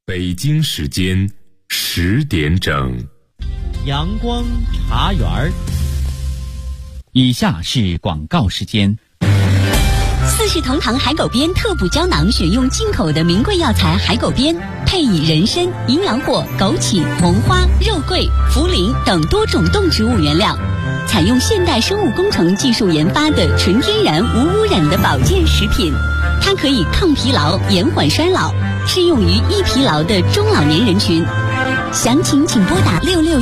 北京时间10点整， 阳光茶园儿。以下是广告时间。 四世同堂海狗鞭特补胶囊选用进口的名贵药材海狗鞭，配以人参、营养果、枸杞、蒙花、肉桂、茯苓等多种动植物原料，采用现代生物工程技术研发的纯天然无污染的保健食品。它可以抗疲劳、延缓衰老，适用于易疲劳的中老年人群。详情请拨打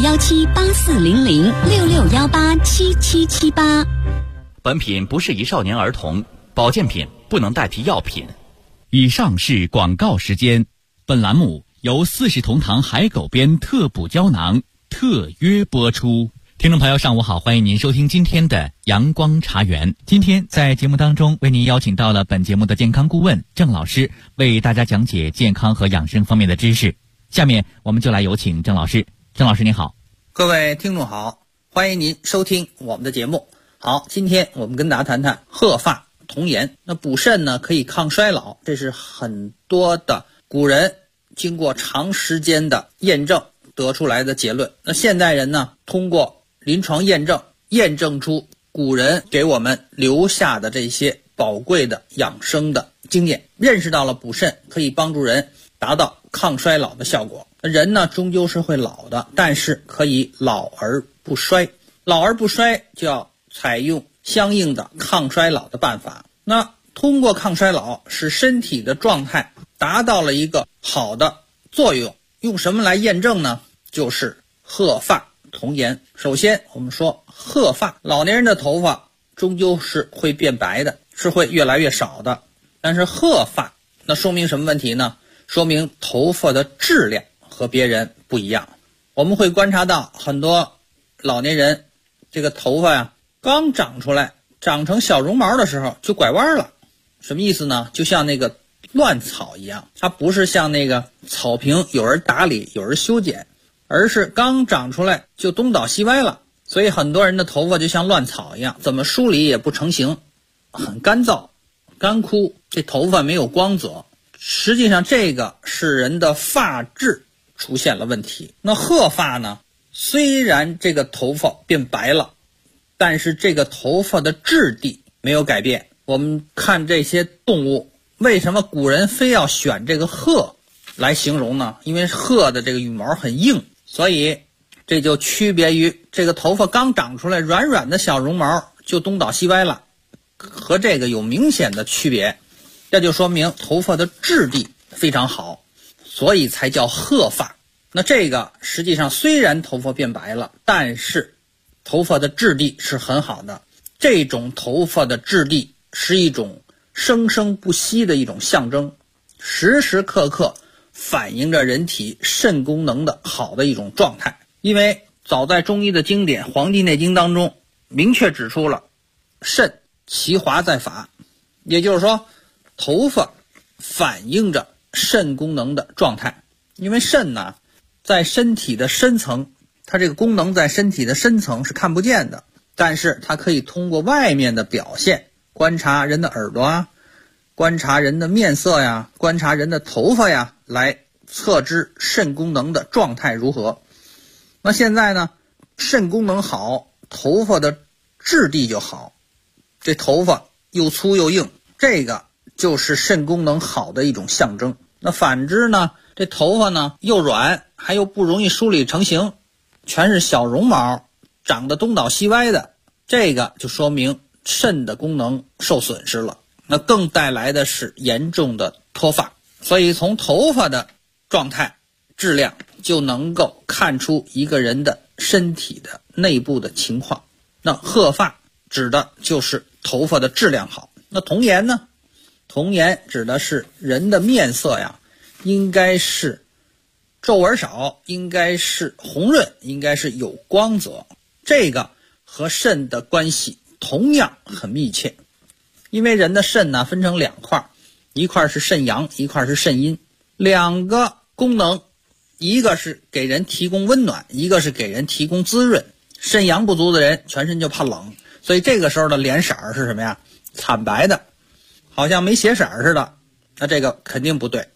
6617840066187778。 本品不适宜少年儿童，保健品不能代替药品。 以上是广告时间。本栏目由四世同堂海狗鞭特补胶囊特约播出。听众朋友上午好，欢迎您收听今天的阳光茶园。今天在节目当中为您邀请到了本节目的健康顾问郑老师，为大家讲解健康和养生方面的知识。下面我们就来有请郑老师。郑老师您好。 各位听众好，欢迎您收听我们的节目。好，今天我们跟大家谈谈鹤发童颜。那补肾呢可以抗衰老，这是很多的古人经过长时间的验证得出来的结论。那现代人呢，通过临床验证出古人给我们留下的这些宝贵的养生的经验，认识到了补肾可以帮助人达到抗衰老的效果。人呢终究是会老的，但是可以老而不衰。老而不衰就要采用相应的抗衰老的办法。那通过抗衰老使身体的状态达到了一个好的作用，用什么来验证呢？就是鹤发童颜。首先我们说鹤发，老年人的头发终究是会变白的，是会越来越少的。但是鹤发那说明什么问题呢？说明头发的质量和别人不一样。我们会观察到很多老年人这个头发呀，刚长出来长成小绒毛的时候就拐弯了。什么意思呢？就像那个乱草一样，它不是像那个草坪有人打理有人修剪，而是刚长出来就东倒西歪了。所以很多人的头发就像乱草一样，怎么梳理也不成形，很干燥干枯，这头发没有光泽。实际上这个是人的发质出现了问题。那鹤发呢，虽然这个头发变白了，但是这个头发的质地没有改变。我们看这些动物，为什么古人非要选这个鹤来形容呢？因为鹤的这个羽毛很硬，所以这就区别于这个头发刚长出来软软的小绒毛就东倒西歪了，和这个有明显的区别。这就说明头发的质地非常好，所以才叫鹤发。那这个实际上虽然头发变白了，但是头发的质地是很好的。这种头发的质地是一种生生不息的一种象征，时时刻刻反映着人体肾功能的好的一种状态。因为早在中医的经典《黄帝内经》当中明确指出了肾其华在发，也就是说头发反映着肾功能的状态。因为肾呢在身体的深层，它这个功能在身体的深层是看不见的，但是它可以通过外面的表现，观察人的耳朵啊，观察人的面色呀，观察人的头发呀，来测知肾功能的状态如何。那现在呢，肾功能好，头发的质地就好，这头发又粗又硬，这个就是肾功能好的一种象征。那反之呢，这头发呢又软，还又不容易梳理成形，全是小绒毛，长得东倒西歪的，这个就说明肾的功能受损失了，那更带来的是严重的脱发。所以从头发的状态质量就能够看出一个人的身体的内部的情况。那鹤发指的就是头发的质量好。那童颜呢，童颜指的是人的面色呀，应该是皱纹少，应该是红润，应该是有光泽。这个和肾的关系同样很密切。因为人的肾呢分成两块，一块是肾阳，一块是肾阴，两个功能，一个是给人提供温暖，一个是给人提供滋润。肾阳不足的人全身就怕冷，所以这个时候的脸色是什么呀？惨白的，好像没血色似的，那这个肯定不对。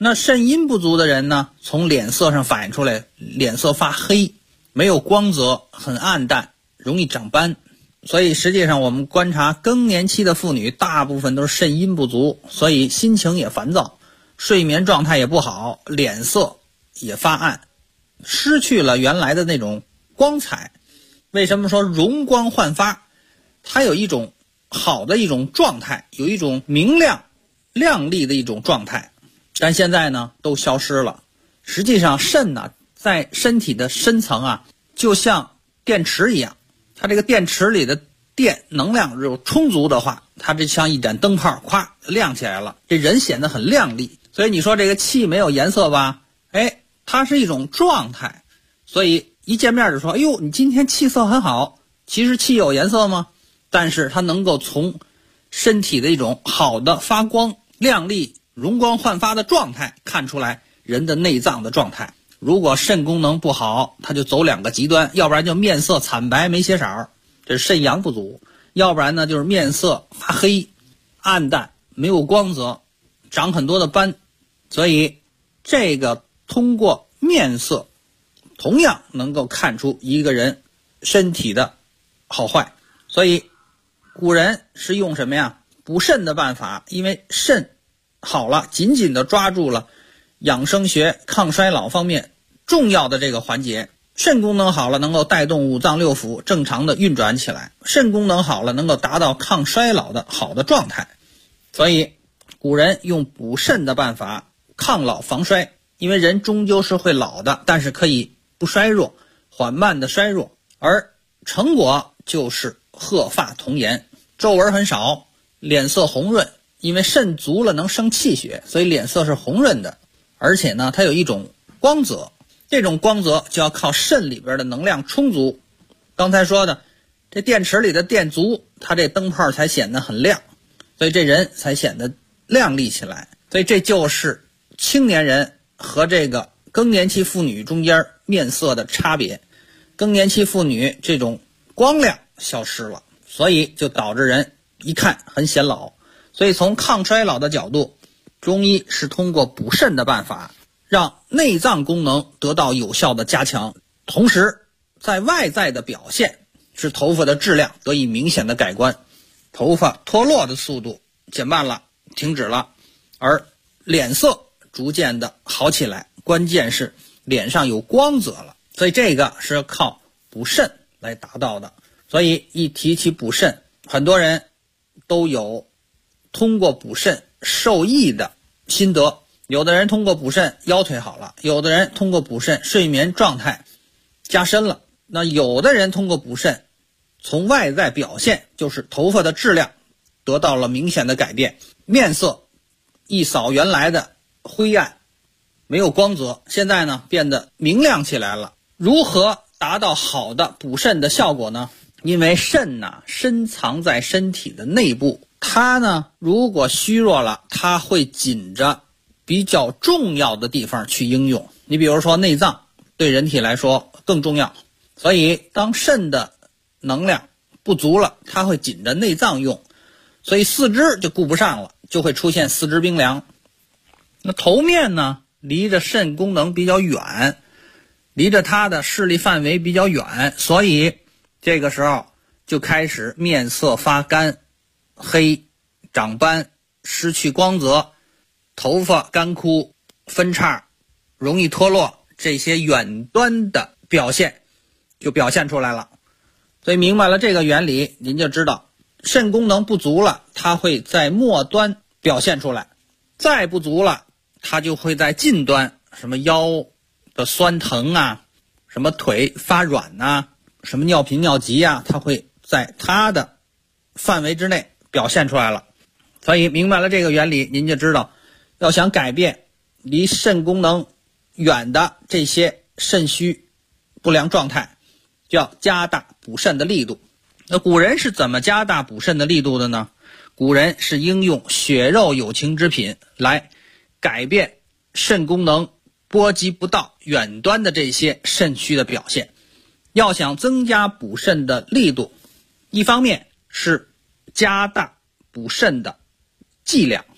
那肾阴不足的人呢，从脸色上反映出来，脸色发黑，没有光泽，很暗淡，容易长斑。所以实际上我们观察更年期的妇女大部分都是肾阴不足，所以心情也烦躁，睡眠状态也不好，脸色也发暗，失去了原来的那种光彩。为什么说容光焕发？它有一种好的一种状态，有一种明亮亮丽的一种状态，但现在呢都消失了。实际上肾呢在身体的深层啊，就像电池一样，它这个电池里的电能量有充足的话，它这像一盏灯泡，咵亮起来了，这人显得很亮丽。所以你说这个气没有颜色吧，它是一种状态。所以一见面就说，哎呦，你今天气色很好。其实气有颜色吗？但是它能够从身体的一种好的发光亮丽容光焕发的状态看出来人的内脏的状态。如果肾功能不好，它就走两个极端，要不然就面色惨白没血色，这是肾阳不足；要不然呢就是面色发黑暗淡没有光泽，长很多的斑。所以这个通过面色同样能够看出一个人身体的好坏。所以古人是用什么呀？补肾的办法，因为肾好了，紧紧地抓住了养生学抗衰老方面重要的这个环节。肾功能好了，能够带动五脏六腑正常的运转起来，肾功能好了，能够达到抗衰老的好的状态。所以古人用补肾的办法抗老防衰，因为人终究是会老的，但是可以不衰弱，缓慢的衰弱，而成果就是鹤发童颜，皱纹很少，脸色红润，因为肾足了能生气血，所以脸色是红润的。而且呢它有一种光泽，这种光泽就要靠肾里边的能量充足。刚才说的这电池里的电足，它这灯泡才显得很亮，所以这人才显得亮丽起来。所以这就是青年人和这个更年期妇女中间面色的差别。更年期妇女这种光亮消失了，所以就导致人一看很显老。所以从抗衰老的角度，中医是通过补肾的办法让内脏功能得到有效的加强，同时在外在的表现使头发的质量得以明显的改观，头发脱落的速度减慢了，停止了，而脸色逐渐的好起来，关键是脸上有光泽了。所以这个是靠补肾来达到的。所以一提起补肾，很多人都有通过补肾受益的心得。有的人通过补肾腰腿好了，有的人通过补肾睡眠状态加深了，那有的人通过补肾从外在表现就是头发的质量得到了明显的改变，面色一扫原来的灰暗没有光泽，现在呢变得明亮起来了。如何达到好的补肾的效果呢？因为肾呢深藏在身体的内部，它呢如果虚弱了，它会紧着比较重要的地方去应用。你比如说内脏对人体来说更重要，所以当肾的能量不足了，它会紧着内脏用，所以四肢就顾不上了，就会出现四肢冰凉。那头面呢离着肾功能比较远，离着它的视力范围比较远，所以这个时候就开始面色发干黑，长斑，失去光泽，头发干枯分叉，容易脱落，这些远端的表现就表现出来了。所以明白了这个原理，您就知道肾功能不足了，它会在末端表现出来，再不足了，它就会在近端，什么腰的酸疼啊，什么腿发软啊，什么尿频尿急啊，它会在它的范围之内表现出来了。所以明白了这个原理，您就知道要想改变离肾功能远的这些肾虚不良状态，就要加大补肾的力度。那古人是怎么加大补肾的力度的呢？古人是应用血肉有情之品来改变肾功能波及不到远端的这些肾虚的表现。要想增加补肾的力度，一方面是加大补肾的剂量，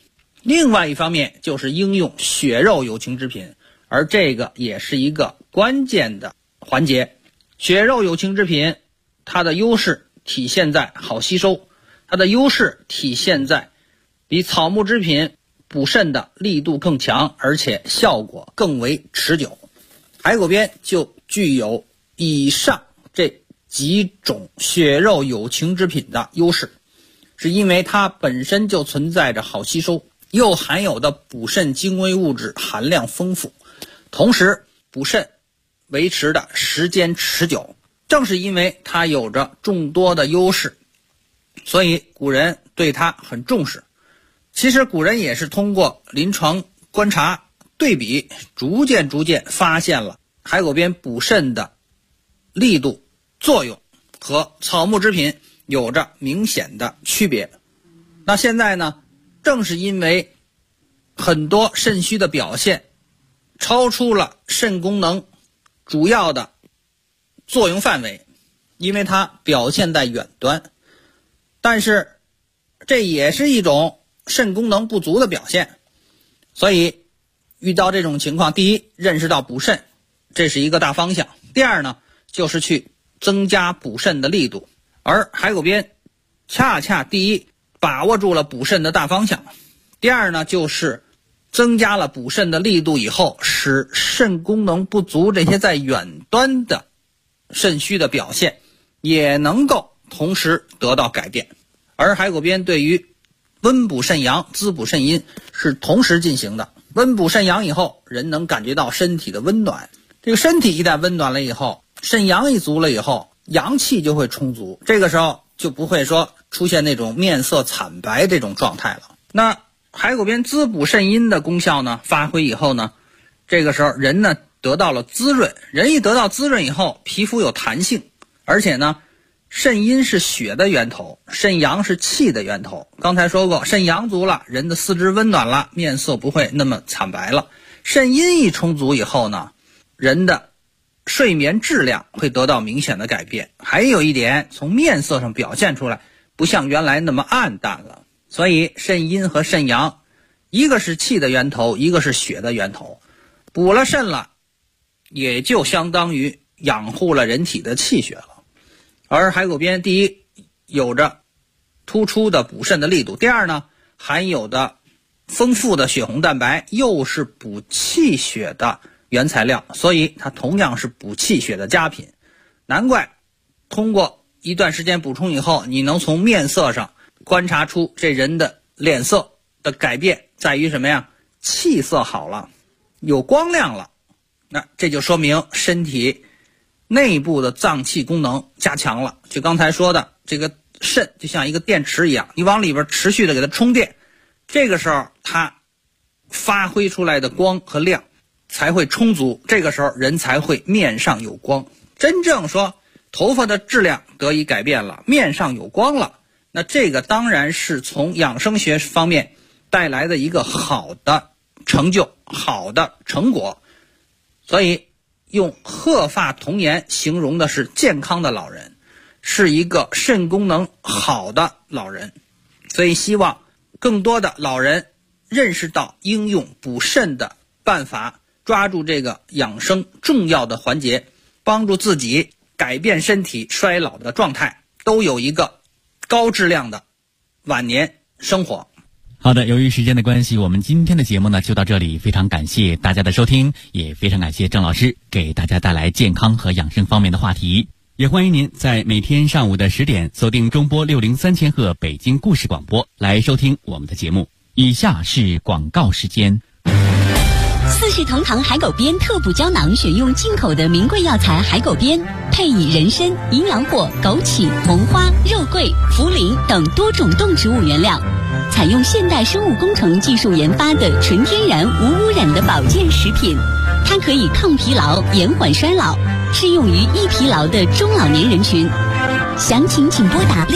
另外一方面就是应用血肉有情之品，而这个也是一个关键的环节。血肉有情之品，它的优势体现在好吸收，它的优势体现在比草木之品补肾的力度更强，而且效果更为持久。海狗鞭就具有以上这几种血肉有情之品的优势，是因为它本身就存在着好吸收，又含有的补肾精微物质含量丰富，同时补肾维持的时间持久。正是因为它有着众多的优势，所以古人对它很重视。其实古人也是通过临床观察对比，逐渐发现了海狗鞭补肾的力度作用和草木之品有着明显的区别。那现在呢，正是因为很多肾虚的表现超出了肾功能主要的作用范围，因为它表现在远端，但是这也是一种肾功能不足的表现。所以遇到这种情况，第一，认识到补肾，这是一个大方向；第二呢，就是去增加补肾的力度。而海狗鞭恰恰第一把握住了补肾的大方向，第二呢，就是增加了补肾的力度以后，使肾功能不足这些在远端的肾虚的表现也能够同时得到改变。而海狗鞭对于温补肾阳、滋补肾阴是同时进行的。温补肾阳以后，人能感觉到身体的温暖，这个身体一旦温暖了以后，肾阳一足了以后，阳气就会充足，这个时候就不会说出现那种面色惨白这种状态了。那海狗鞭滋补肾阴的功效呢发挥以后呢，这个时候人呢得到了滋润，人一得到滋润以后，皮肤有弹性，而且呢肾阴是血的源头，肾阳是气的源头。刚才说过，肾阳足了，人的四肢温暖了，面色不会那么惨白了。肾阴一充足以后呢，人的睡眠质量会得到明显的改变。还有一点，从面色上表现出来，不像原来那么暗淡了。所以肾阴和肾阳，一个是气的源头，一个是血的源头。补了肾了，也就相当于养护了人体的气血了。而海狗鞭第一有着突出的补肾的力度，第二呢，含有的丰富的血红蛋白又是补气血的原材料，所以它同样是补气血的佳品。难怪通过一段时间补充以后，你能从面色上观察出这人的脸色的改变在于什么呀？气色好了，有光亮了，那这就说明身体内部的脏器功能加强了。就刚才说的，这个肾就像一个电池一样，你往里边持续的给它充电，这个时候它发挥出来的光和亮才会充足，这个时候人才会面上有光。真正说头发的质量得以改变了，面上有光了，那这个当然是从养生学方面带来的一个好的成就、好的成果。所以用鹤发童颜形容的是健康的老人，是一个肾功能好的老人。所以希望更多的老人认识到应用补肾的办法，抓住这个养生重要的环节，帮助自己改变身体衰老的状态，都有一个高质量的晚年生活。 好的，由于时间的关系，我们今天的节目呢就到这里，非常感谢大家的收听，也非常感谢郑老师给大家带来健康和养生方面的话题。也欢迎您在每天上午的10点锁定中波603赫北京故事广播来收听我们的节目。以下是广告时间。 四世同堂海狗鞭特补胶囊选用进口的名贵药材海狗鞭，配以人参、阴阳货、枸杞、蒙花、肉桂、茯苓等多种动植物原料，采用现代生物工程技术研发的纯天然无污染的保健食品。它可以抗疲劳、延缓衰老，适用于易疲劳的中老年人群。详情请拨打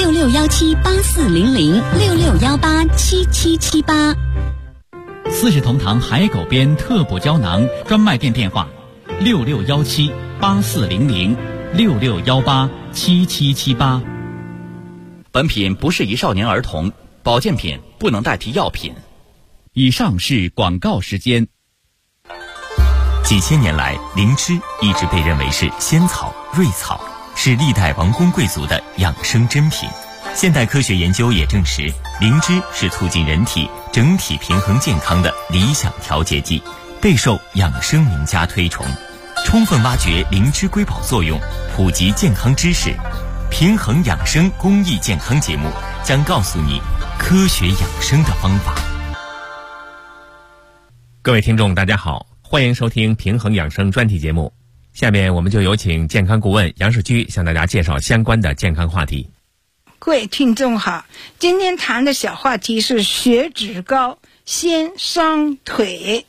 6617840066187778。 四世同堂海狗鞭特补胶囊专卖店电话：6617840066187778。 本品不适宜少年儿童，保健品不能代替药品。 以上是广告时间。 几千年来，灵芝一直被认为是仙草、瑞草，是历代王公贵族的养生珍品。现代科学研究也证实，灵芝是促进人体整体平衡健康的理想调节剂，备受养生名家推崇。充分挖掘灵芝瑰宝作用，普及健康知识，平衡养生公益健康节目将告诉你科学养生的方法。 各位听众大家好，欢迎收听平衡养生专题节目。下面我们就有请健康顾问杨世居向大家介绍相关的健康话题。 各位听众好，今天谈的小话题是血脂高先伤腿。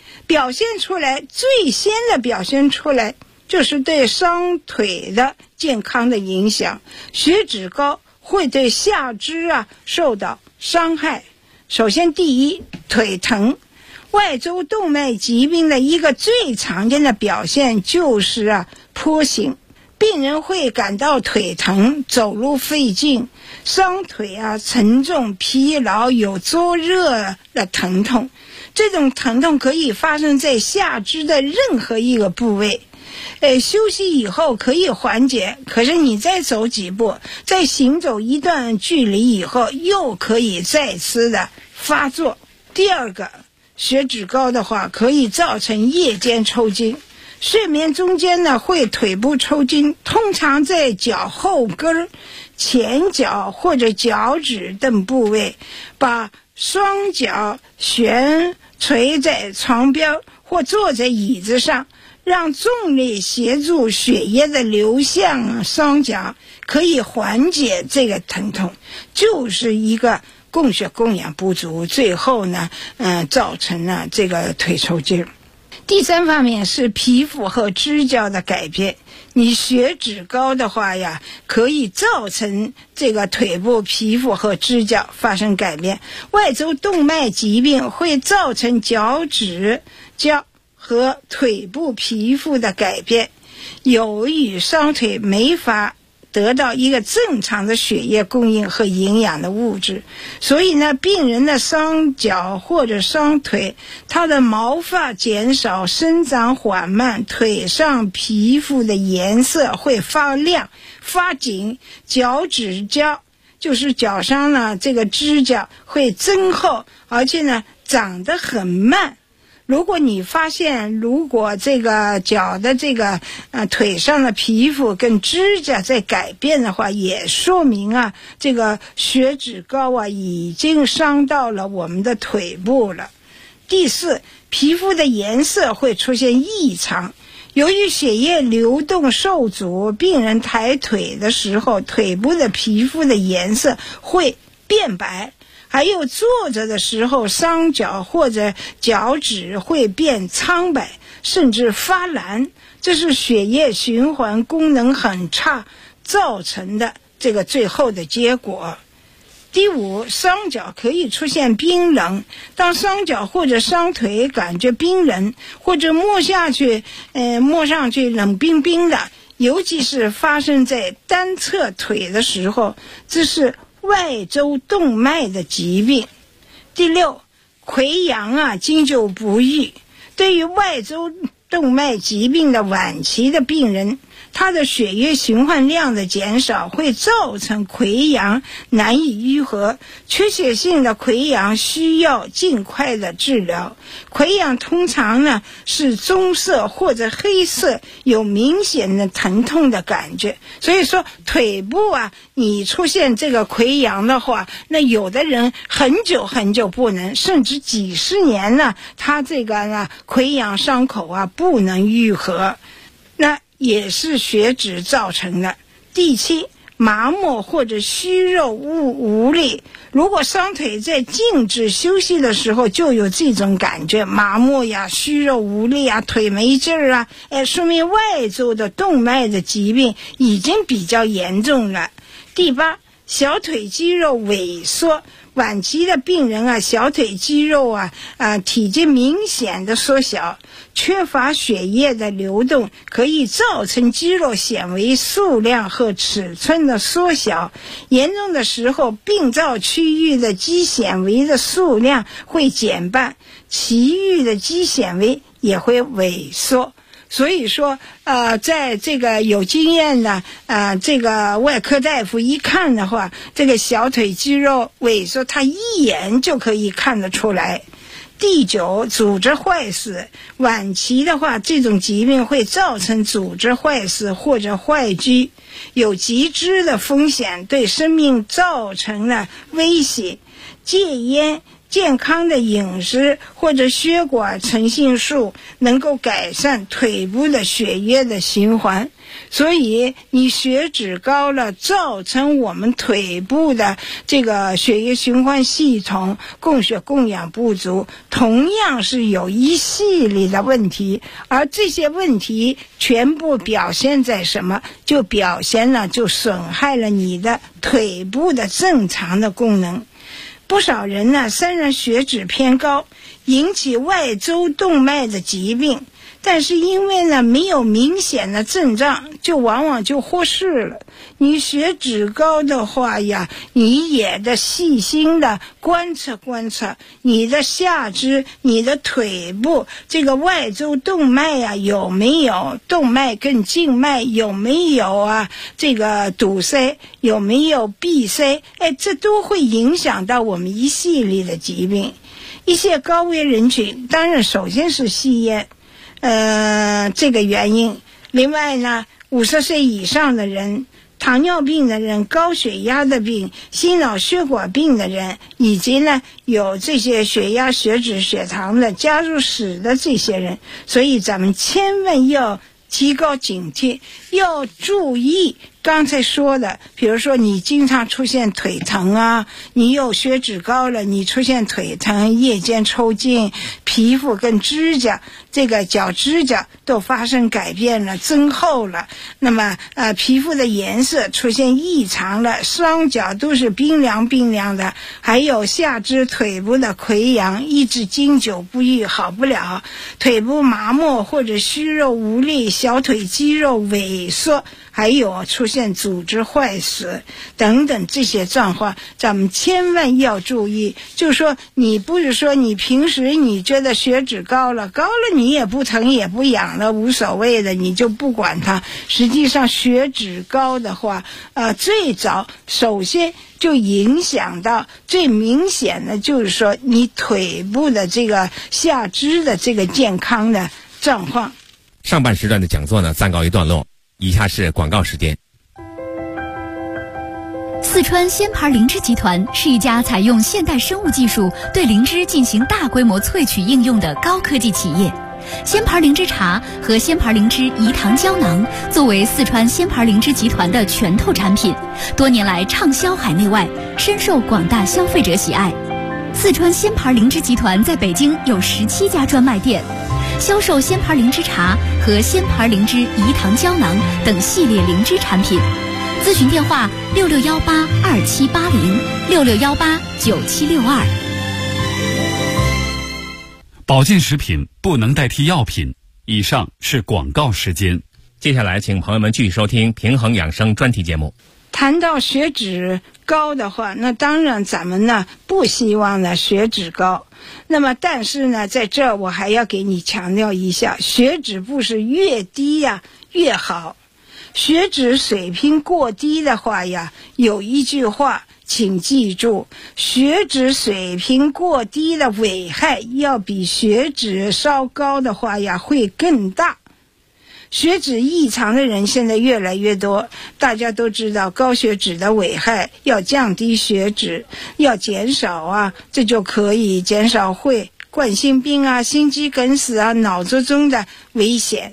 最先的表现出来就是对伤腿的健康的影响。血脂高会对下肢受到伤害。首先第一，腿疼。外周动脉疾病的一个最常见的表现就是跛行，病人会感到腿疼，走路费劲，伤腿沉重、疲劳，有灼热的疼痛。这种疼痛可以发生在下肢的任何一个部位。休息以后可以缓解，可是你再走几步，再行走一段距离以后，又可以再次的发作。第二个，血脂高的话可以造成夜间抽筋。睡眠中间会腿部抽筋，通常在脚后跟、前脚或者脚趾等部位，把双脚悬垂在床边或坐在椅子上，让重力协助血液的流向双脚，可以缓解这个疼痛。就是一个供血供氧不足，最后造成了这个腿抽筋。第三方面是皮肤和指甲的改变。你血脂高的话可以造成这个腿部皮肤和指甲发生改变。外周动脉疾病会造成脚趾甲和腿部皮肤的改变。由于伤腿没法得到一个正常的血液供应和营养的物质，所以病人的伤脚或者伤腿，他的毛发减少，生长缓慢，腿上皮肤的颜色会发亮发紧，脚趾甲就是脚上这个指甲会增厚，而且长得很慢。如果你发现这个脚的这个腿上的皮肤跟指甲在改变的话，也说明这个血脂高已经伤到了我们的腿部了。第四，皮肤的颜色会出现异常。由于血液流动受阻，病人抬腿的时候，腿部的皮肤的颜色会变白。还有坐着的时候，双脚或者脚趾会变苍白，甚至发蓝，这是血液循环功能很差造成的这个最后的结果。第五，双脚可以出现冰冷。当双脚或者双腿感觉冰冷，或者摸上去冷冰冰的，尤其是发生在单侧腿的时候，这是外周动脉的疾病。第六，溃疡经久不愈。对于外周动脉疾病的晚期的病人，他的血液循环量的减少会造成溃疡难以愈合，缺血性的溃疡需要尽快的治疗。溃疡通常是棕色或者黑色，有明显的疼痛的感觉。所以说腿部你出现这个溃疡的话，那有的人很久很久不能，甚至几十年他这个溃疡伤口不能愈合，那也是血脂造成的。第七，麻木或者虚弱无力。如果双腿在静止休息的时候就有这种感觉，麻木虚弱无力腿没劲儿说明外周的动脉的疾病已经比较严重了。第八，小腿肌肉萎缩， 晚期的病人啊，小腿肌肉啊体积明显的缩小，缺乏血液的流动，可以造成肌肉纤维数量和尺寸的缩小。严重的时候，病灶区域的肌纤维的数量会减半，其余的肌纤维也会萎缩。所以说在这个有经验的这个外科大夫一看的话，这个小腿肌肉萎缩，他一眼就可以看得出来。第9，组织坏死。晚期的话，这种疾病会造成组织坏死或者坏疽，有极致的风险，对生命造成了威胁。戒烟、健康的饮食或者血管成性素能够改善腿部的血液的循环。所以你血脂高了，造成我们腿部的这个血液循环系统供血供氧不足，同样是有一系列的问题。而这些问题全部表现在什么？就表现了就损害了你的腿部的正常的功能。不少人呢，虽然血脂偏高，引起外周动脉的疾病，但是因为呢没有明显的症状，就往往就忽视了。你血脂高的话呀，你也得细心的观察观察你的下肢、你的腿部这个外周动脉呀有没有动脉跟静脉有没有这个堵塞，有没有闭塞，这都会影响到我们一系列的疾病。一些高危人群，当然首先是吸烟这个原因。另外呢，50岁以上的人、糖尿病的人、高血压的病、心脑血管病的人，以及呢有这些血压、血脂、血糖的家族史的这些人，所以咱们千万要提高警惕，要注意刚才说的，比如说你经常出现腿疼啊，你有血脂高了，你出现腿疼、夜间抽筋，皮肤跟指甲，这个脚指甲都发生改变了，增厚了，那么皮肤的颜色出现异常了，双脚都是冰凉冰凉的，还有下肢腿部的溃疡，一直经久不愈，好不了，腿部麻木或者虚弱无力，小腿肌肉萎缩，还有出现组织坏死等等这些状况，咱们千万要注意。就是说你不是说你平时你觉得血脂高了你也不疼也不痒了，无所谓的，你就不管它。实际上血脂高的话最早首先就影响到最明显的就是说你腿部的这个下肢的这个健康的状况。 上半时段的讲座呢暂告一段落，以下是广告时间。 四川鲜牌灵芝集团是一家采用现代生物技术对灵芝进行大规模萃取应用的高科技企业。鲜牌灵芝茶和鲜牌灵芝饴糖胶囊作为四川鲜牌灵芝集团的拳头产品，多年来畅销海内外，深受广大消费者喜爱。四川鲜牌灵芝集团在北京有17家专卖店，销售鲜牌灵芝茶和鲜牌灵芝饴糖胶囊等系列灵芝产品。咨询电话6618278066189762。 保健食品不能代替药品。以上是广告时间。 接下来请朋友们继续收听平衡养生专题节目。 谈到血脂高的话，那当然咱们呢不希望呢血脂高。那么但是呢在这我还要给你强调一下，血脂不是越低越好。血脂水平过低的话呀，有一句话请记住，血脂水平过低的危害要比血脂稍高的话呀会更大。血脂异常的人现在越来越多，大家都知道高血脂的危害，要降低血脂，要减少这就可以减少会冠心病心肌梗死脑卒中的危险。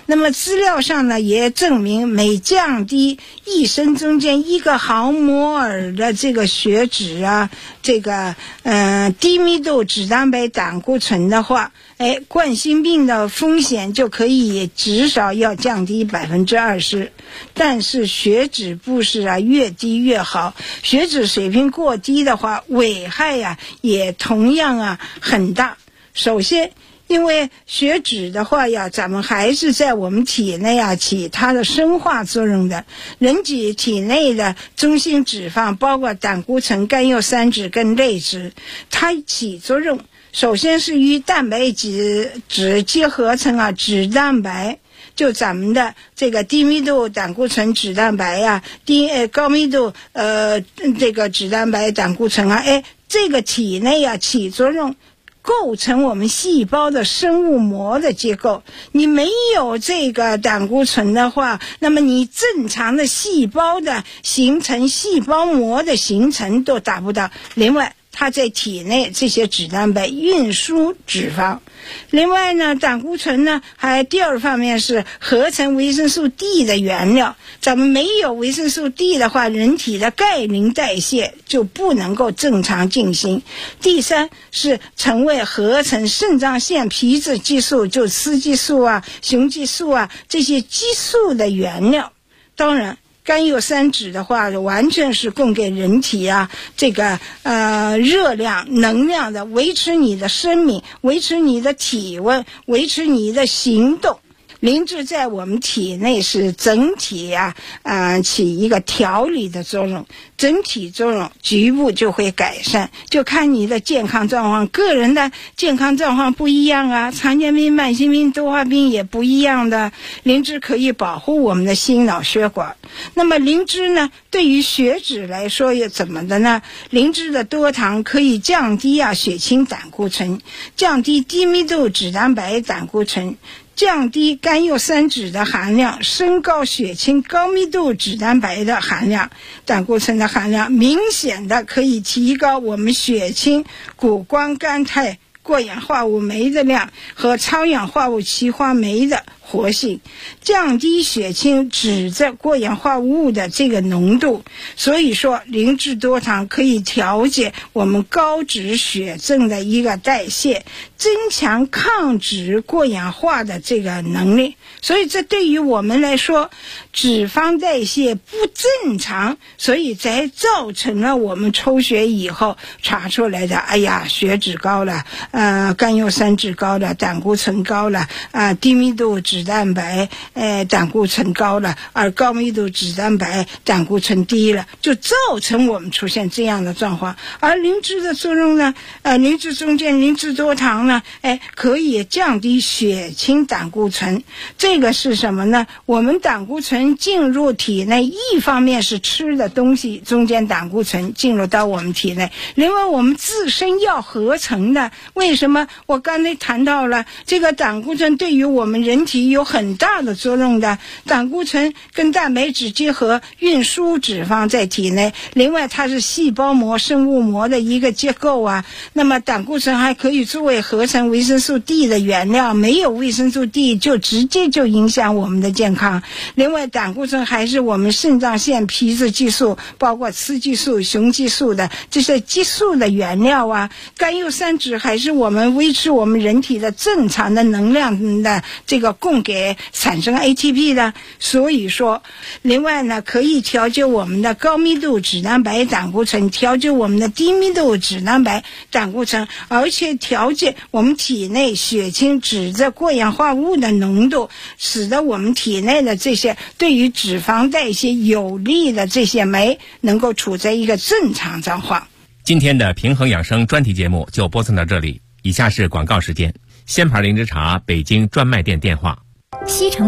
那么资料上呢也证明，每降低一升中间1个毫摩尔的这个血脂啊，这个低密度脂蛋白胆固醇的话，冠心病的风险就可以至少要降低20%。但是血脂不是越低越好，血脂水平过低的话，危害也同样很大。首先，因为血脂的话咱们还是在我们体内起它的生化作用的。人体内的中性脂肪包括胆固醇、甘油三酯跟类脂，它起作用首先是与蛋白质结合成脂蛋白，就咱们的这个低密度胆固醇脂蛋白高密度这个脂蛋白胆固醇这个体内起作用，构成我们细胞的生物膜的结构。你没有这个胆固醇的话，那么你正常的细胞的形成、细胞膜的形成都达不到。另外，它在体内这些脂蛋白运输脂肪。另外呢，胆固醇呢还第二方面是合成维生素 D 的原料。咱们没有维生素 D 的话，人体的钙磷代谢就不能够正常进行。第三是成为合成肾上腺皮质激素，就雌激素雄激素这些激素的原料。当然甘油三酯的话完全是供给人体这个热量能量的，维持你的生命，维持你的体温，维持你的行动。磷脂在我们体内是整体起一个调理的作用，整体作用局部就会改善，就看你的健康状况，个人的健康状况不一样常见病、慢性病、多发病也不一样的。磷脂可以保护我们的心脑血管。那么磷脂呢，对于血脂来说又怎么的呢？磷脂的多糖可以降低血清胆固醇，降低低密度脂蛋白胆固醇，降低甘油三酯的含量，升高血清高密度脂蛋白的含量，胆固醇的含量，明显的可以提高我们血清谷胱甘肽过氧化物酶的量和超氧化物歧化酶的活性，降低血清脂质过氧化物的这个浓度。所以说磷脂多糖可以调节我们高脂血症的一个代谢，增强抗脂过氧化的这个能力。所以这对于我们来说，脂肪代谢不正常，所以才造成了我们抽血以后查出来的血脂高了，甘油三酯高了，胆固醇高了，低密度脂蛋白胆固醇高了，而高密度脂蛋白胆固醇低了，就造成我们出现这样的状况。而磷脂的作用呢，磷脂中间磷脂多糖呢可以降低血清胆固醇。这个是什么呢？我们胆固醇进入体内，一方面是吃的东西中间胆固醇进入到我们体内，另外我们自身要合成的。为什么我刚才谈到了这个胆固醇对于我们人体有很大的作用的？胆固醇跟蛋白质结合，运输脂肪在体内，另外它是细胞膜生物膜的一个结构那么胆固醇还可以作为合成维生素 D 的原料，没有维生素 D 就直接就影响我们的健康。另外胆固醇还是我们肾上腺皮质激素，包括雌激素、雄激素的这些激素的原料甘油三酯还是我们维持我们人体的正常的能量的这个供给，产生 ATP 的。所以说另外呢，可以调节我们的高密度脂蛋白胆固醇，调节我们的低密度脂蛋白胆固醇，而且调节我们体内血清脂质过氧化物的浓度，使得我们体内的这些对于脂肪代谢有利的这些酶能够处在一个正常状况。 今天的平衡养生专题节目就播送到这里，以下是广告时间。鲜牌灵芝茶北京专卖店电话： 西城